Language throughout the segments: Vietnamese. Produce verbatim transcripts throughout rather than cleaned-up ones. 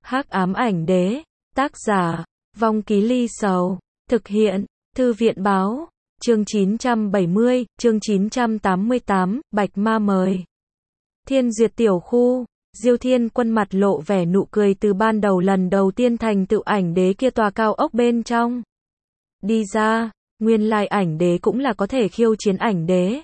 Hắc ám ảnh đế, tác giả, Vong Ký Ly Sầu, thực hiện, Thư viện báo, chương chín trăm bảy mươi, chương chín trăm tám mươi tám, Bạch Ma mời. Thiên Duyệt tiểu khu, Diêu Thiên Quân mặt lộ vẻ nụ cười từ ban đầu lần đầu tiên thành tựu ảnh đế kia tòa cao ốc bên trong. Đi ra, nguyên lai ảnh đế cũng là có thể khiêu chiến ảnh đế.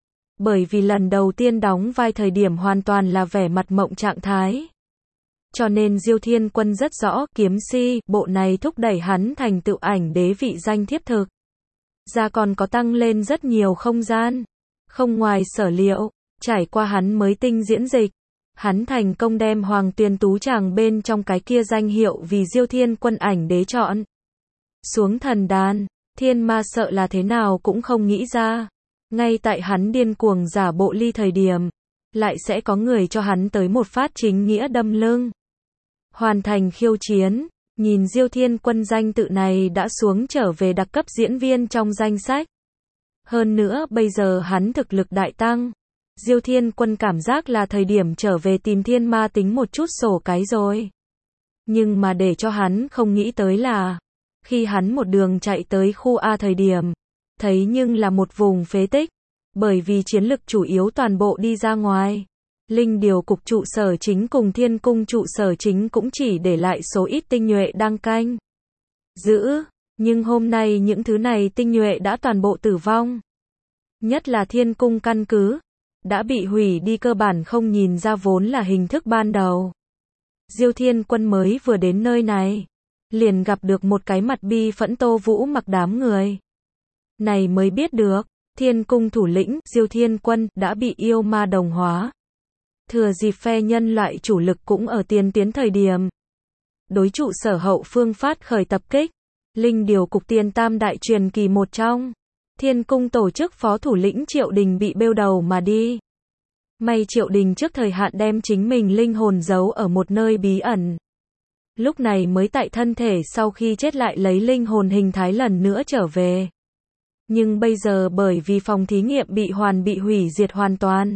Bởi vì lần đầu tiên đóng vai thời điểm hoàn toàn là vẻ mặt mộng trạng thái. Cho nên Diêu Thiên Quân rất rõ, kiếm si, bộ này thúc đẩy hắn thành tựu ảnh đế vị danh thiếp thực. Ra còn có tăng lên rất nhiều không gian. Không ngoài sở liệu, trải qua hắn mới tinh diễn dịch. Hắn thành công đem Hoàng Tuyền Tú Tràng bên trong cái kia danh hiệu vì Diêu Thiên Quân ảnh đế chọn. Xuống thần đàn, thiên ma sợ là thế nào cũng không nghĩ ra. Ngay tại hắn điên cuồng giả bộ ly thời điểm, lại sẽ có người cho hắn tới một phát chính nghĩa đâm lưng. Hoàn thành khiêu chiến, nhìn Diêu Thiên Quân danh tự này đã xuống trở về đặc cấp diễn viên trong danh sách. Hơn nữa bây giờ hắn thực lực đại tăng. Diêu Thiên Quân cảm giác là thời điểm trở về tìm thiên ma tính một chút sổ cái rồi. Nhưng mà để cho hắn không nghĩ tới là, khi hắn một đường chạy tới khu A thời điểm, thấy nhưng là một vùng phế tích, bởi vì chiến lực chủ yếu toàn bộ đi ra ngoài. Linh điều cục trụ sở chính cùng thiên cung trụ sở chính cũng chỉ để lại số ít tinh nhuệ đang canh giữ, nhưng hôm nay những thứ này tinh nhuệ đã toàn bộ tử vong. Nhất là thiên cung căn cứ, đã bị hủy đi cơ bản không nhìn ra vốn là hình thức ban đầu. Diêu Thiên Quân mới vừa đến nơi này, liền gặp được một cái mặt bi phẫn Tô Vũ mặc đám người. Này mới biết được, thiên cung thủ lĩnh, Diêu Thiên Quân, đã bị yêu ma đồng hóa. Thừa dịp phe nhân loại chủ lực cũng ở tiền tiến thời điểm. Đối trụ sở hậu phương phát khởi tập kích. Linh điều cục tiền tam đại truyền kỳ một trong. Thiên cung tổ chức phó thủ lĩnh Triệu Đình bị bêu đầu mà đi. May Triệu Đình trước thời hạn đem chính mình linh hồn giấu ở một nơi bí ẩn. Lúc này mới tại thân thể sau khi chết lại lấy linh hồn hình thái lần nữa trở về. Nhưng bây giờ bởi vì phòng thí nghiệm bị hoàn bị hủy diệt hoàn toàn.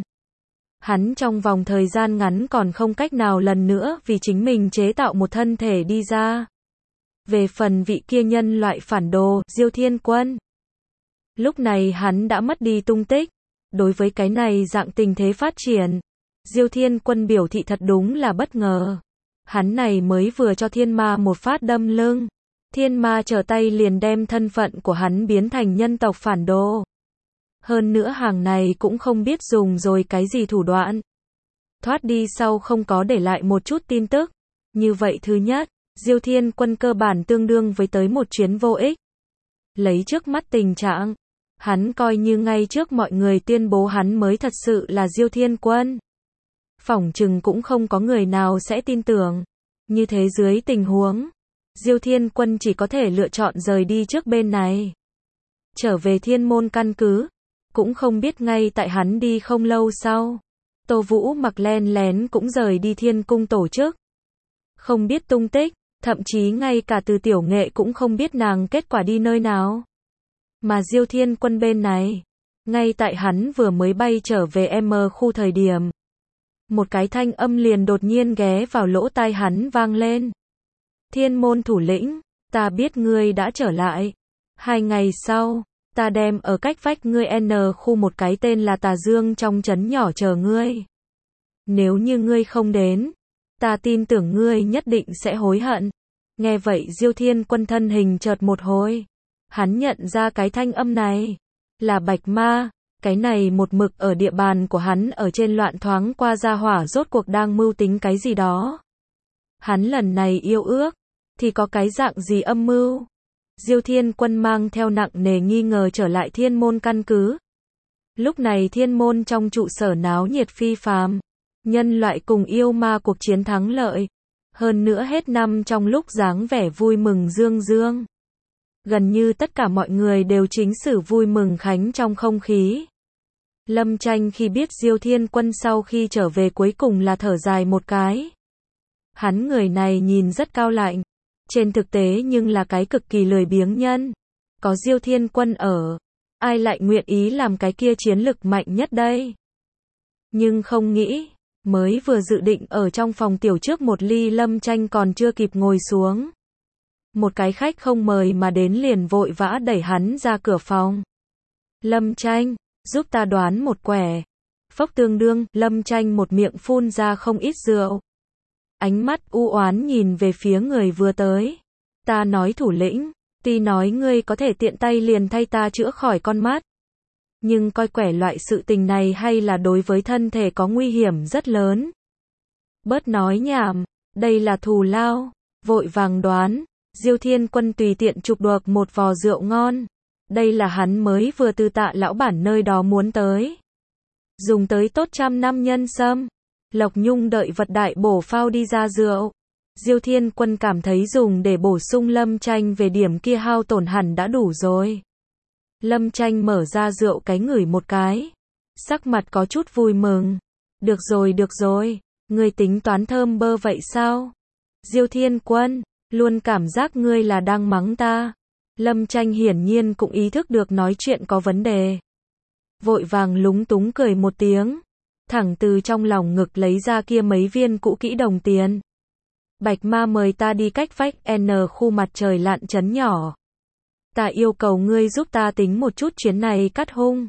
Hắn trong vòng thời gian ngắn còn không cách nào lần nữa vì chính mình chế tạo một thân thể đi ra. Về phần vị kia nhân loại phản đồ, Diêu Thiên Quân. Lúc này hắn đã mất đi tung tích. Đối với cái này dạng tình thế phát triển, Diêu Thiên Quân biểu thị thật đúng là bất ngờ. Hắn này mới vừa cho thiên ma một phát đâm lưng. Thiên ma trở tay liền đem thân phận của hắn biến thành nhân tộc phản đồ. Hơn nữa hàng này cũng không biết dùng rồi cái gì thủ đoạn. Thoát đi sau không có để lại một chút tin tức. Như vậy thứ nhất, Diêu Thiên Quân cơ bản tương đương với tới một chuyến vô ích. Lấy trước mắt tình trạng, hắn coi như ngay trước mọi người tuyên bố hắn mới thật sự là Diêu Thiên Quân. Phỏng chừng cũng không có người nào sẽ tin tưởng. Như thế dưới tình huống, Diêu Thiên Quân chỉ có thể lựa chọn rời đi trước bên này. Trở về thiên môn căn cứ. Cũng không biết ngay tại hắn đi không lâu sau, Tô Vũ mặc len lén cũng rời đi thiên cung tổ chức. Không biết tung tích, thậm chí ngay cả từ tiểu nghệ cũng không biết nàng kết quả đi nơi nào. Mà Diêu Thiên Quân bên này, ngay tại hắn vừa mới bay trở về M khu thời điểm. Một cái thanh âm liền đột nhiên ghé vào lỗ tai hắn vang lên. Thiên môn thủ lĩnh, ta biết ngươi đã trở lại. Hai ngày sau, ta đem ở cách vách ngươi N khu một cái tên là Tà Dương trong trấn nhỏ chờ ngươi. Nếu như ngươi không đến, ta tin tưởng ngươi nhất định sẽ hối hận. Nghe vậy Diêu Thiên Quân thân hình chợt một hồi. Hắn nhận ra cái thanh âm này là Bạch Ma. Cái này một mực ở địa bàn của hắn ở trên loạn thoáng qua gia hỏa rốt cuộc đang mưu tính cái gì đó. Hắn lần này yêu ước, thì có cái dạng gì âm mưu? Diêu Thiên Quân mang theo nặng nề nghi ngờ trở lại thiên môn căn cứ. Lúc này thiên môn trong trụ sở náo nhiệt phi phàm. Nhân loại cùng yêu ma cuộc chiến thắng lợi. Hơn nữa hết năm trong lúc dáng vẻ vui mừng dương dương. Gần như tất cả mọi người đều chính sử vui mừng khánh trong không khí. Lâm Tranh khi biết Diêu Thiên Quân sau khi trở về cuối cùng là thở dài một cái. Hắn người này nhìn rất cao lạnh. Trên thực tế nhưng là cái cực kỳ lười biếng nhân. Có Diêu Thiên Quân ở, ai lại nguyện ý làm cái kia chiến lực mạnh nhất đây? Nhưng không nghĩ, Mới vừa dự định ở trong phòng tiểu trước một ly, Lâm Tranh còn chưa kịp ngồi xuống. Một cái khách không mời mà đến liền vội vã đẩy hắn ra cửa phòng. Lâm Tranh, giúp ta đoán một quẻ. Phốc tương đương, Lâm Tranh một miệng phun ra không ít rượu. Ánh mắt u oán nhìn về phía người vừa tới. Ta nói thủ lĩnh, tuy nói ngươi có thể tiện tay liền thay ta chữa khỏi con mắt. Nhưng coi quẻ loại sự tình này hay là đối với thân thể có nguy hiểm rất lớn. Bớt nói nhảm, đây là thù lao. Vội vàng đoán, Diêu Thiên Quân tùy tiện chụp được một vò rượu ngon. Đây là hắn mới vừa từ Tạ lão bản nơi đó muốn tới. Dùng tới tốt trăm năm nhân sâm. Lộc Nhung đợi vật đại bổ phao đi ra rượu. Diêu Thiên Quân cảm thấy dùng để bổ sung Lâm Tranh về điểm kia hao tổn hẳn đã đủ rồi. Lâm Tranh mở ra rượu cái ngửi một cái. Sắc mặt có chút vui mừng. Được rồi được rồi, ngươi tính toán thơm bơ vậy sao? Diêu Thiên Quân, luôn cảm giác ngươi là đang mắng ta. Lâm Tranh hiển nhiên cũng ý thức được nói chuyện có vấn đề. Vội vàng lúng túng cười một tiếng. Thẳng từ trong lòng ngực lấy ra kia mấy viên cũ kỹ đồng tiền. Bạch Ma mời ta đi cách vách N khu mặt trời lặn trấn nhỏ. Ta yêu cầu ngươi giúp ta tính một chút chuyến này cắt hung.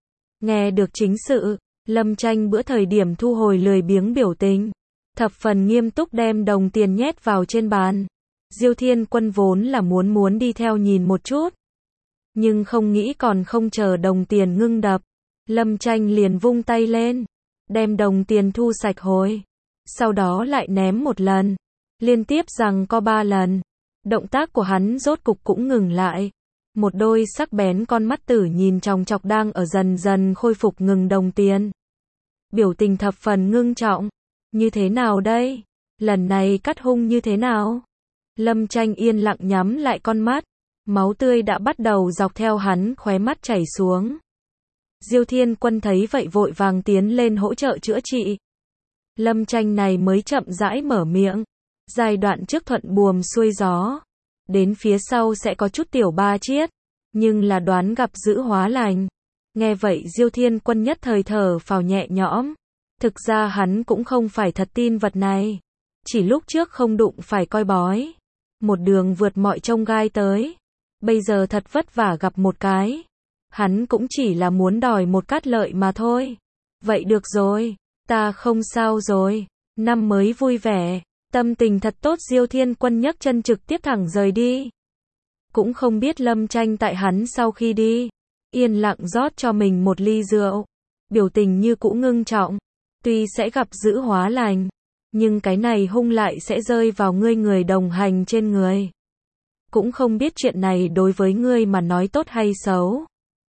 Nghe được chính sự, Lâm Tranh bữa thời điểm thu hồi lười biếng biểu tình. Thập phần nghiêm túc đem đồng tiền nhét vào trên bàn. Diêu Thiên Quân vốn là muốn muốn đi theo nhìn một chút. Nhưng không nghĩ còn không chờ đồng tiền ngưng đập. Lâm Tranh liền vung tay lên. Đem đồng tiền thu sạch hồi. Sau đó lại ném một lần. Liên tiếp rằng có ba lần. Động tác của hắn rốt cục cũng ngừng lại. Một đôi sắc bén con mắt tử nhìn chòng chọc đang ở dần dần khôi phục ngừng đồng tiền. Biểu tình thập phần ngưng trọng. Như thế nào đây? Lần này cắt hung như thế nào? Lâm Tranh yên lặng nhắm lại con mắt. Máu tươi đã bắt đầu dọc theo hắn khóe mắt chảy xuống. Diêu Thiên Quân thấy vậy vội vàng tiến lên hỗ trợ chữa trị. Lâm Tranh này mới chậm rãi mở miệng. Giai đoạn trước thuận buồm xuôi gió. Đến phía sau sẽ có chút tiểu ba chiết. Nhưng là đoán gặp dữ hóa lành. Nghe vậy Diêu Thiên Quân nhất thời thở phào nhẹ nhõm. Thực ra hắn cũng không phải thật tin vật này. Chỉ lúc trước không đụng phải coi bói. Một đường vượt mọi chông gai tới. Bây giờ thật vất vả gặp một cái. Hắn cũng chỉ là muốn đòi một cát lợi mà thôi. Vậy được rồi, ta không sao rồi. Năm mới vui vẻ, tâm tình thật tốt. Diêu Thiên Quân nhấc chân trực tiếp thẳng rời đi. Cũng không biết Lâm Tranh tại hắn sau khi đi, yên lặng rót cho mình một ly rượu. Biểu tình như cũ ngưng trọng. Tuy sẽ gặp dữ hóa lành, nhưng cái này hung lại sẽ rơi vào ngươi người đồng hành trên người. Cũng không biết chuyện này đối với ngươi mà nói tốt hay xấu.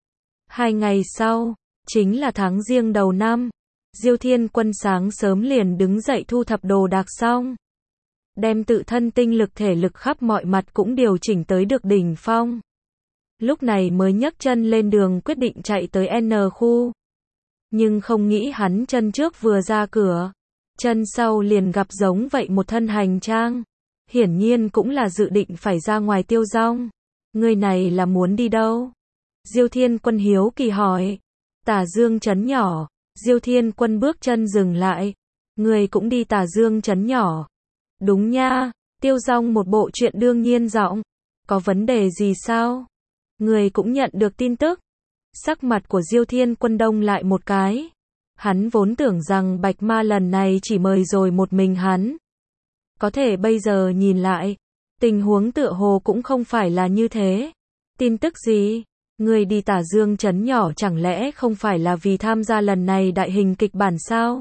Hai ngày sau, chính là tháng Giêng đầu năm. Diêu Thiên Quân sáng sớm liền đứng dậy thu thập đồ đạc xong. Đem tự thân tinh lực thể lực khắp mọi mặt cũng điều chỉnh tới được đỉnh phong. Lúc này mới nhấc chân lên đường quyết định chạy tới N khu. Nhưng không nghĩ hắn chân trước vừa ra cửa. Chân sau liền gặp giống vậy một thân hành trang. Hiển nhiên cũng là dự định phải ra ngoài tiêu dong. Người này là muốn đi đâu? Diêu Thiên Quân hiếu kỳ hỏi. Tả Dương trấn nhỏ. Diêu Thiên Quân bước chân dừng lại. Người cũng đi Tả Dương trấn nhỏ. Đúng nha. Tiêu dong một bộ chuyện đương nhiên giọng. Có vấn đề gì sao? Người cũng nhận được tin tức. Sắc mặt của Diêu Thiên Quân đông lại một cái. Hắn vốn tưởng rằng Bạch Ma lần này chỉ mời rồi một mình hắn. Có thể bây giờ nhìn lại, tình huống tựa hồ cũng không phải là như thế. Tin tức gì? Người đi Tả Dương trấn nhỏ chẳng lẽ không phải là vì tham gia lần này đại hình kịch bản sao?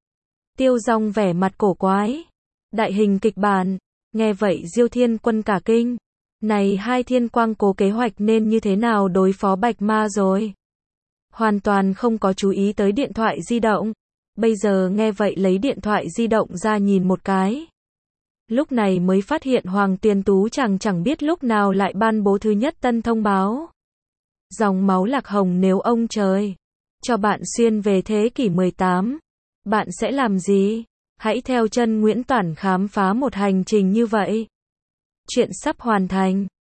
Tiêu Dong vẻ mặt cổ quái. Đại hình kịch bản? Nghe vậy Diêu Thiên Quân cả kinh. Này hai thiên quang cố kế hoạch nên như thế nào đối phó Bạch Ma rồi? Hoàn toàn không có chú ý tới điện thoại di động. Bây giờ nghe vậy lấy điện thoại di động ra nhìn một cái. Lúc này mới phát hiện Hoàng Tuyền Tú chẳng chẳng biết lúc nào lại ban bố thứ nhất tân thông báo. Dòng máu lạc hồng nếu ông trời cho bạn xuyên về thế kỷ mười tám, bạn sẽ làm gì? Hãy theo chân Nguyễn Toản khám phá một hành trình như vậy. Chuyện sắp hoàn thành.